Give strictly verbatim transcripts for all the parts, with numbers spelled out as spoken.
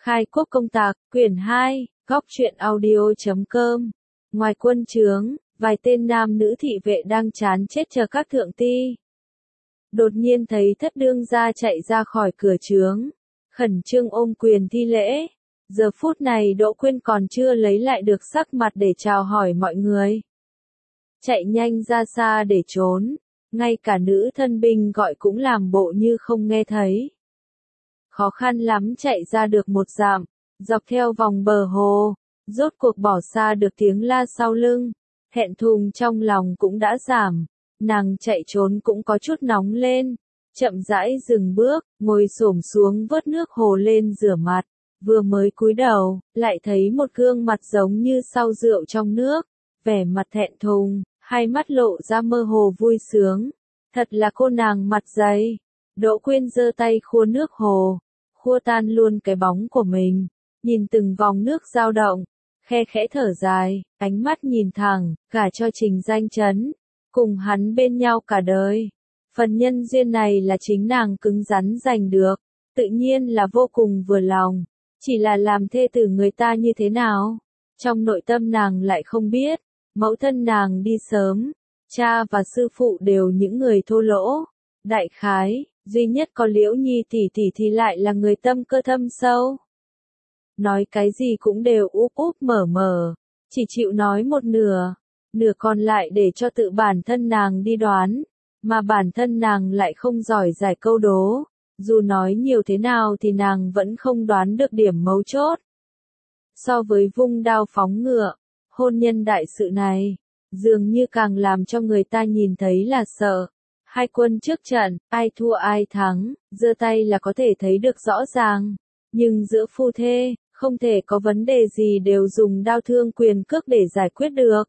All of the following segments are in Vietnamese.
Khai quốc công tạc, quyển hai, góc truyện audio chấm com. Ngoài quân trướng, vài tên nam nữ thị vệ đang chán chết chờ các thượng ti. Đột nhiên thấy thất đương gia chạy ra khỏi cửa trướng, khẩn trương ôm quyền thi lễ. Giờ phút này Đỗ Quyên còn chưa lấy lại được sắc mặt để chào hỏi mọi người. Chạy nhanh ra xa để trốn, ngay cả nữ thân binh gọi cũng làm bộ như không nghe thấy. Khó khăn lắm chạy ra được một dặm, dọc theo vòng bờ hồ, rốt cuộc bỏ xa được tiếng la sau lưng, thẹn thùng trong lòng cũng đã giảm, nàng chạy trốn cũng có chút nóng lên, chậm rãi dừng bước, ngồi xổm xuống vớt nước hồ lên rửa mặt, vừa mới cúi đầu, lại thấy một gương mặt giống như sau rượu trong nước, vẻ mặt thẹn thùng, hai mắt lộ ra mơ hồ vui sướng, thật là cô nàng mặt dày. Đỗ Quyên giơ tay khua nước hồ, khua tan luôn cái bóng của mình, nhìn từng vòng nước dao động, khe khẽ thở dài, ánh mắt nhìn thẳng, cả cho Trình Danh Chấn, cùng hắn bên nhau cả đời. Phần nhân duyên này là chính nàng cứng rắn giành được, tự nhiên là vô cùng vừa lòng, chỉ là làm thê tử người ta như thế nào, trong nội tâm nàng lại không biết. Mẫu thân nàng đi sớm, cha và sư phụ đều những người thô lỗ, đại khái, duy nhất có Liễu Nhi tỷ tỷ thì lại là người tâm cơ thâm sâu. Nói cái gì cũng đều úp úp mở mở, chỉ chịu nói một nửa, nửa còn lại để cho tự bản thân nàng đi đoán, mà bản thân nàng lại không giỏi giải câu đố, dù nói nhiều thế nào thì nàng vẫn không đoán được điểm mấu chốt. So với vung đao phóng ngựa, hôn nhân đại sự này, dường như càng làm cho người ta nhìn thấy là sợ. Hai quân trước trận, ai thua ai thắng, giơ tay là có thể thấy được rõ ràng. Nhưng giữa phu thê, không thể có vấn đề gì đều dùng đao thương quyền cước để giải quyết được.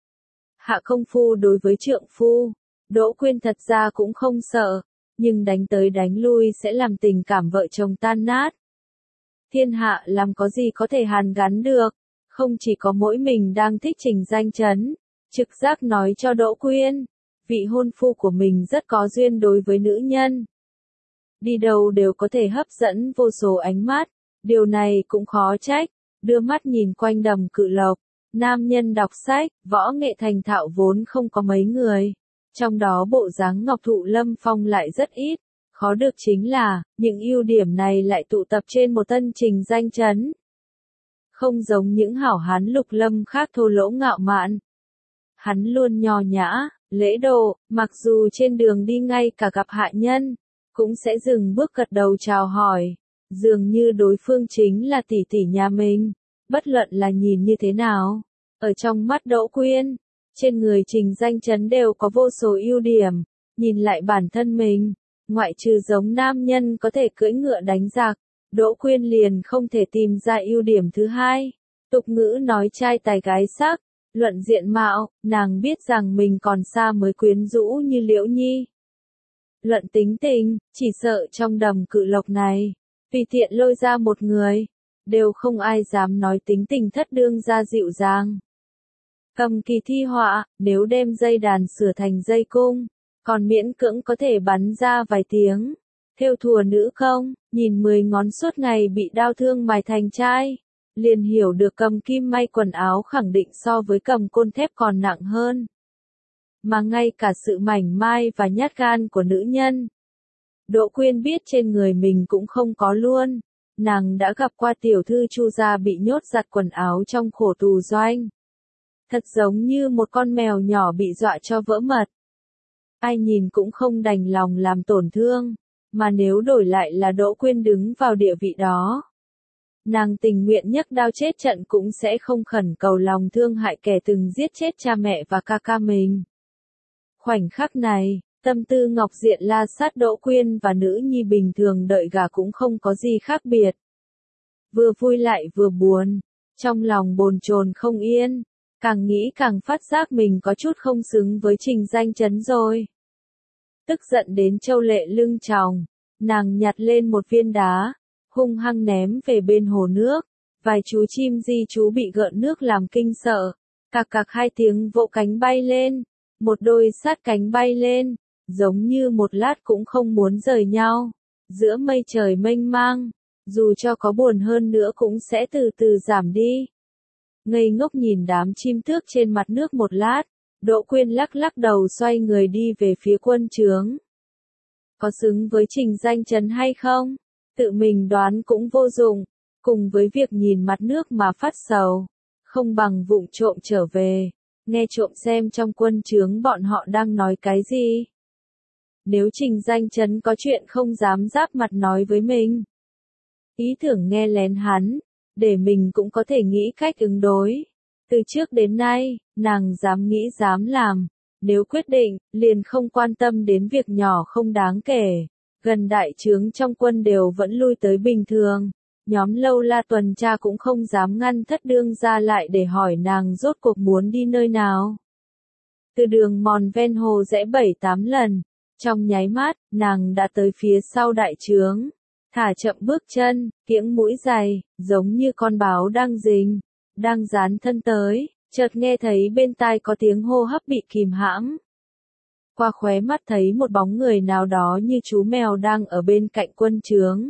Hạ công phu đối với trượng phu, Đỗ Quyên thật ra cũng không sợ, nhưng đánh tới đánh lui sẽ làm tình cảm vợ chồng tan nát. Thiên hạ làm có gì có thể hàn gắn được. Không chỉ có mỗi mình đang thích Trình Danh Chấn, trực giác nói cho Đỗ Quyên, vị hôn phu của mình rất có duyên đối với nữ nhân. Đi đâu đều có thể hấp dẫn vô số ánh mắt, điều này cũng khó trách, đưa mắt nhìn quanh đầm Cự Lộc, nam nhân đọc sách, võ nghệ thành thạo vốn không có mấy người, trong đó bộ dáng Ngọc Thụ Lâm Phong lại rất ít, khó được chính là, những ưu điểm này lại tụ tập trên một thân Trình Danh Chấn. Không giống những hảo hán lục lâm khác thô lỗ ngạo mạn. Hắn luôn nho nhã, lễ độ, mặc dù trên đường đi ngay cả gặp hạ nhân, cũng sẽ dừng bước gật đầu chào hỏi, dường như đối phương chính là tỷ tỷ nhà mình, bất luận là nhìn như thế nào. Ở trong mắt Đỗ Quyên, trên người Trình Danh Chấn đều có vô số ưu điểm, nhìn lại bản thân mình, ngoại trừ giống nam nhân có thể cưỡi ngựa đánh giặc. Đỗ Quyên liền không thể tìm ra ưu điểm thứ hai. Tục ngữ nói trai tài gái sắc, luận diện mạo, nàng biết rằng mình còn xa mới quyến rũ như Liễu Nhi. Luận tính tình, chỉ sợ trong đầm Cự Lộc này, tùy tiện lôi ra một người, đều không ai dám nói tính tình thất đương gia dịu dàng. Cầm kỳ thi họa, nếu đem dây đàn sửa thành dây cung, còn miễn cưỡng có thể bắn ra vài tiếng. Thêu thùa nữ công, nhìn mười ngón suốt ngày bị đao thương mài thành chai, liền hiểu được cầm kim may quần áo khẳng định so với cầm côn thép còn nặng hơn. Mà ngay cả sự mảnh mai và nhát gan của nữ nhân, Đỗ Quyên biết trên người mình cũng không có luôn. Nàng đã gặp qua tiểu thư Chu gia bị nhốt giặt quần áo trong khổ tù doanh. Thật giống như một con mèo nhỏ bị dọa cho vỡ mật. Ai nhìn cũng không đành lòng làm tổn thương. Mà nếu đổi lại là Đỗ Quyên đứng vào địa vị đó, nàng tình nguyện nhấc đao chết trận cũng sẽ không khẩn cầu lòng thương hại kẻ từng giết chết cha mẹ và ca ca mình. Khoảnh khắc này, tâm tư Ngọc Diện la sát Đỗ Quyên và nữ nhi bình thường đợi gả cũng không có gì khác biệt. Vừa vui lại vừa buồn, trong lòng bồn chồn không yên, càng nghĩ càng phát giác mình có chút không xứng với Trình Danh Chấn rồi. Tức giận đến châu lệ lưng tròng, nàng nhặt lên một viên đá, hung hăng ném về bên hồ nước, vài chú chim di chú bị gợn nước làm kinh sợ, cạc cạc hai tiếng vỗ cánh bay lên, một đôi sát cánh bay lên, giống như một lát cũng không muốn rời nhau, giữa mây trời mênh mang, dù cho có buồn hơn nữa cũng sẽ từ từ giảm đi. Ngây ngốc nhìn đám chim tước trên mặt nước một lát, Đỗ Quyên lắc lắc đầu xoay người đi về phía quân trướng. Có xứng với Trình Danh Chấn hay không? Tự mình đoán cũng vô dụng, cùng với việc nhìn mặt nước mà phát sầu, không bằng vụng trộm trở về, nghe trộm xem trong quân trướng bọn họ đang nói cái gì. Nếu Trình Danh Chấn có chuyện không dám giáp mặt nói với mình, ý tưởng nghe lén hắn, để mình cũng có thể nghĩ cách ứng đối. Từ trước đến nay, nàng dám nghĩ dám làm, nếu quyết định, liền không quan tâm đến việc nhỏ không đáng kể. Gần đại trướng trong quân đều vẫn lui tới bình thường, nhóm lâu la tuần tra cũng không dám ngăn thất đương ra lại để hỏi nàng rốt cuộc muốn đi nơi nào. Từ đường mòn ven hồ rẽ bảy tám lần, trong nháy mắt, nàng đã tới phía sau đại trướng. Thả chậm bước chân, kiễng mũi dày, giống như con báo đang rình, đang dán thân tới, chợt nghe thấy bên tai có tiếng hô hấp bị kìm hãm. Qua khóe mắt thấy một bóng người nào đó như chú mèo đang ở bên cạnh quân trướng.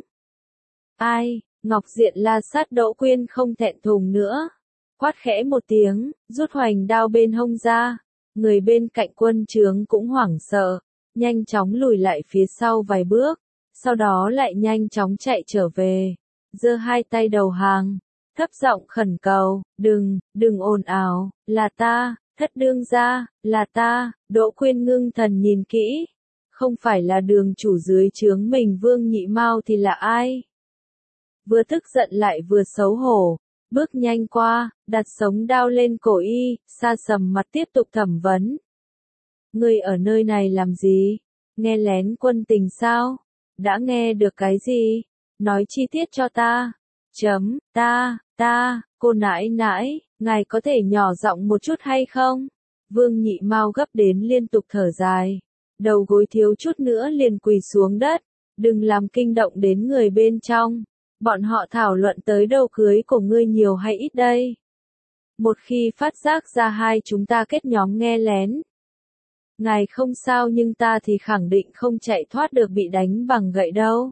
Ai? Ngọc Diện la sát Đỗ Quyên không thẹn thùng nữa. Quát khẽ một tiếng, rút hoành đao bên hông ra. Người bên cạnh quân trướng cũng hoảng sợ, nhanh chóng lùi lại phía sau vài bước. Sau đó lại nhanh chóng chạy trở về, giơ hai tay đầu hàng, thấp giọng khẩn cầu, đừng, đừng ồn ào, là ta, thất đương gia, là ta. Đỗ Quyên ngưng thần nhìn kỹ, không phải là đường chủ dưới trướng mình Vương Nhị Mao thì là ai? Vừa tức giận lại vừa xấu hổ, bước nhanh qua, đặt sống đao lên cổ y, sa sầm mặt tiếp tục thẩm vấn. Ngươi ở nơi này làm gì? Nghe lén quân tình sao? Đã nghe được cái gì? Nói chi tiết cho ta. Chấm, ta, ta, cô nãi nãi, ngài có thể nhỏ giọng một chút hay không? Vương Nhị Mao gấp đến liên tục thở dài. Đầu gối thiếu chút nữa liền quỳ xuống đất. Đừng làm kinh động đến người bên trong. Bọn họ thảo luận tới đầu cưới của ngươi nhiều hay ít đây. Một khi phát giác ra hai chúng ta kết nhóm nghe lén. Ngài không sao nhưng ta thì khẳng định không chạy thoát được bị đánh bằng gậy đâu.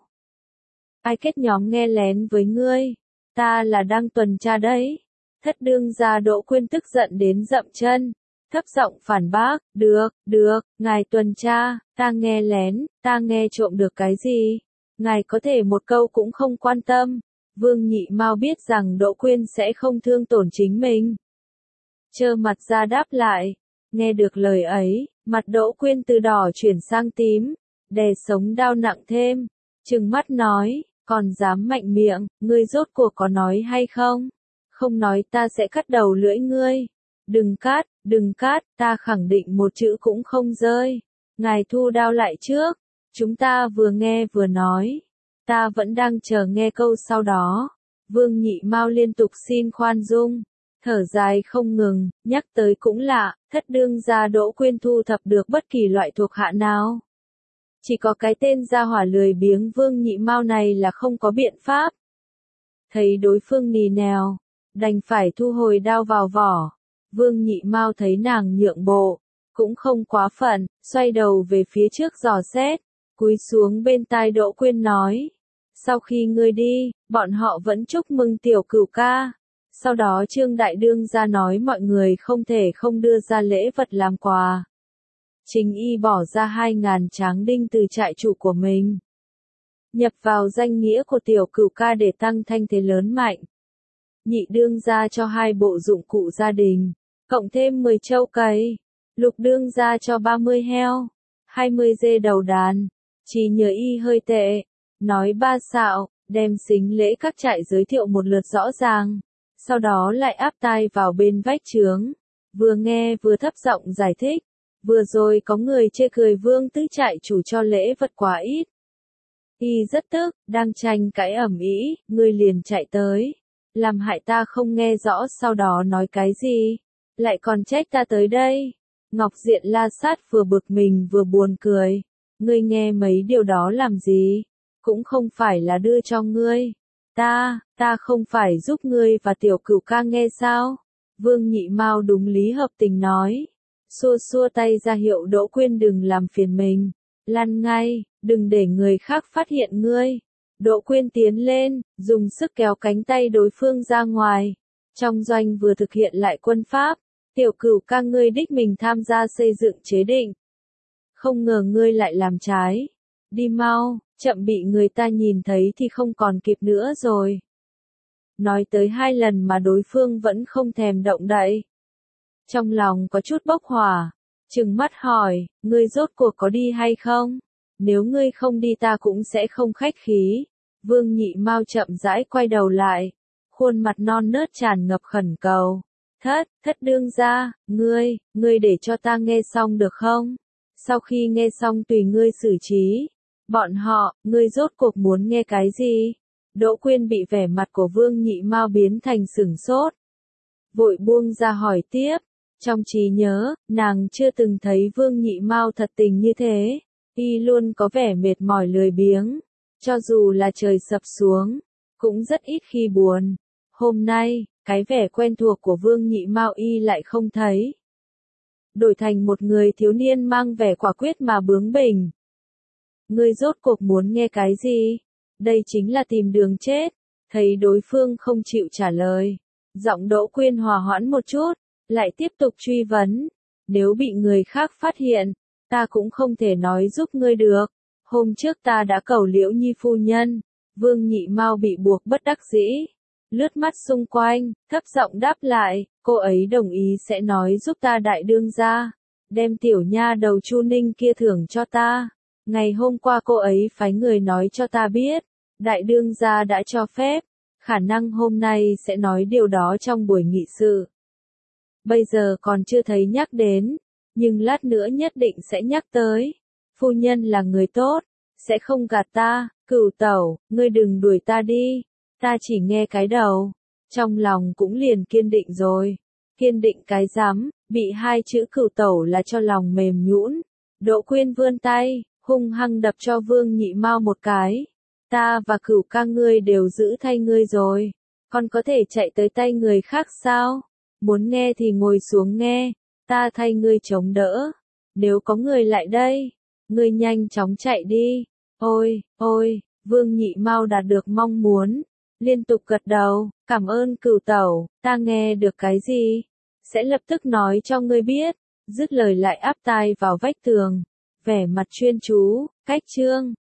Ai kết nhóm nghe lén với ngươi? Ta là đang tuần tra đấy. Thất đương gia Đỗ Quyên tức giận đến dậm chân, thấp giọng phản bác, được, được, ngài tuần tra, ta nghe lén, ta nghe trộm được cái gì? Ngài có thể một câu cũng không quan tâm. Vương Nhị Mao biết rằng Đỗ Quyên sẽ không thương tổn chính mình. Trơ mặt ra đáp lại, nghe được lời ấy, mặt Đỗ Quyên từ đỏ chuyển sang tím, đè sống đao nặng thêm, trừng mắt nói, còn dám mạnh miệng, ngươi rốt cuộc có nói hay không? Không nói ta sẽ cắt đầu lưỡi ngươi. Đừng cắt, đừng cắt, ta khẳng định một chữ cũng không rơi. Ngài thu đao lại trước. Chúng ta vừa nghe vừa nói. Ta vẫn đang chờ nghe câu sau đó. Vương Nhị Mao liên tục xin khoan dung, thở dài không ngừng, nhắc tới cũng lạ, thất đương gia Đỗ Quyên thu thập được bất kỳ loại thuộc hạ nào. Chỉ có cái tên gia hỏa lười biếng Vương Nhị Mao này là không có biện pháp. Thấy đối phương nì nèo, đành phải thu hồi đao vào vỏ. Vương Nhị Mao thấy nàng nhượng bộ, cũng không quá phận, xoay đầu về phía trước dò xét, cúi xuống bên tai Đỗ Quyên nói. Sau khi ngươi đi, bọn họ vẫn chúc mừng tiểu cửu ca. Sau đó Trương Đại Đương ra nói mọi người không thể không đưa ra lễ vật làm quà. Trình Y bỏ ra hai ngàn tráng đinh từ trại chủ của mình, nhập vào danh nghĩa của tiểu cửu ca để tăng thanh thế lớn mạnh. Nhị đương ra cho hai bộ dụng cụ gia đình, cộng thêm mười trâu cày. Lục đương ra cho ba mươi heo, hai mươi dê đầu đàn. Chỉ nhờ Y hơi tệ, nói ba xạo, đem xính lễ các trại giới thiệu một lượt rõ ràng. Sau đó lại áp tai vào bên vách trướng, vừa nghe vừa thấp giọng giải thích. Vừa rồi có người chê cười Vương tứ trại chủ cho lễ vật quá ít. Y rất tức, đang tranh cãi ầm ĩ, ngươi liền chạy tới, làm hại ta không nghe rõ sau đó nói cái gì, lại còn trách ta tới đây. Ngọc Diện la sát vừa bực mình vừa buồn cười, ngươi nghe mấy điều đó làm gì, cũng không phải là đưa cho ngươi. Ta, ta không phải giúp ngươi và tiểu cửu ca nghe sao? Vương Nhị Mao đúng lý hợp tình nói. Xua xua tay ra hiệu Đỗ Quyên đừng làm phiền mình. Lăn ngay, đừng để người khác phát hiện ngươi. Đỗ Quyên tiến lên, dùng sức kéo cánh tay đối phương ra ngoài. Trong doanh vừa thực hiện lại quân pháp, tiểu cửu ca ngươi đích mình tham gia xây dựng chế định. Không ngờ ngươi lại làm trái. Đi mau, chậm bị người ta nhìn thấy thì không còn kịp nữa rồi. Nói tới hai lần mà đối phương vẫn không thèm động đậy. Trong lòng có chút bốc hỏa, trừng mắt hỏi, ngươi rốt cuộc có đi hay không? Nếu ngươi không đi ta cũng sẽ không khách khí. Vương Nhị Mao chậm rãi quay đầu lại, khuôn mặt non nớt tràn ngập khẩn cầu. Thất, thất đương gia, ngươi, ngươi để cho ta nghe xong được không? Sau khi nghe xong tùy ngươi xử trí. Bọn họ, ngươi rốt cuộc muốn nghe cái gì? Đỗ Quyên bị vẻ mặt của Vương Nhị Mao biến thành sửng sốt. Vội buông ra hỏi tiếp. Trong trí nhớ, nàng chưa từng thấy Vương Nhị Mao thật tình như thế. Y luôn có vẻ mệt mỏi lười biếng. Cho dù là trời sập xuống, cũng rất ít khi buồn. Hôm nay, cái vẻ quen thuộc của Vương Nhị Mao Y lại không thấy. Đổi thành một người thiếu niên mang vẻ quả quyết mà bướng bỉnh. Ngươi rốt cuộc muốn nghe cái gì? Đây chính là tìm đường chết. Thấy đối phương không chịu trả lời. Giọng Đỗ Quyên hòa hoãn một chút, lại tiếp tục truy vấn. Nếu bị người khác phát hiện, ta cũng không thể nói giúp ngươi được. Hôm trước ta đã cầu Liễu Nhi phu nhân. Vương Nhị Mao bị buộc bất đắc dĩ. Lướt mắt xung quanh, thấp giọng đáp lại, cô ấy đồng ý sẽ nói giúp ta đại đương gia. Đem tiểu nha đầu Chu Ninh kia thưởng cho ta. Ngày hôm qua cô ấy phái người nói cho ta biết. Đại đương gia đã cho phép. Khả năng hôm nay sẽ nói điều đó trong buổi nghị sự. Bây giờ còn chưa thấy nhắc đến. Nhưng lát nữa nhất định sẽ nhắc tới. Phu nhân là người tốt. Sẽ không gạt ta. Cửu tẩu, ngươi đừng đuổi ta đi. Ta chỉ nghe cái đầu. Trong lòng cũng liền kiên định rồi. Kiên định cái rắm, bị hai chữ cửu tẩu là cho lòng mềm nhũn. Đỗ Quyên vươn tay, hung hăng đập cho Vương Nhị Mao một cái. Ta và cửu ca ngươi đều giữ thay ngươi rồi. Còn có thể chạy tới tay người khác sao? Muốn nghe thì ngồi xuống nghe. Ta thay ngươi chống đỡ. Nếu có người lại đây, ngươi nhanh chóng chạy đi. Ôi, ôi, Vương Nhị Mao đạt được mong muốn. Liên tục gật đầu, cảm ơn cửu tẩu, ta nghe được cái gì? Sẽ lập tức nói cho ngươi biết. Dứt lời lại áp tai vào vách tường. Vẻ mặt chuyên chú, cách chương.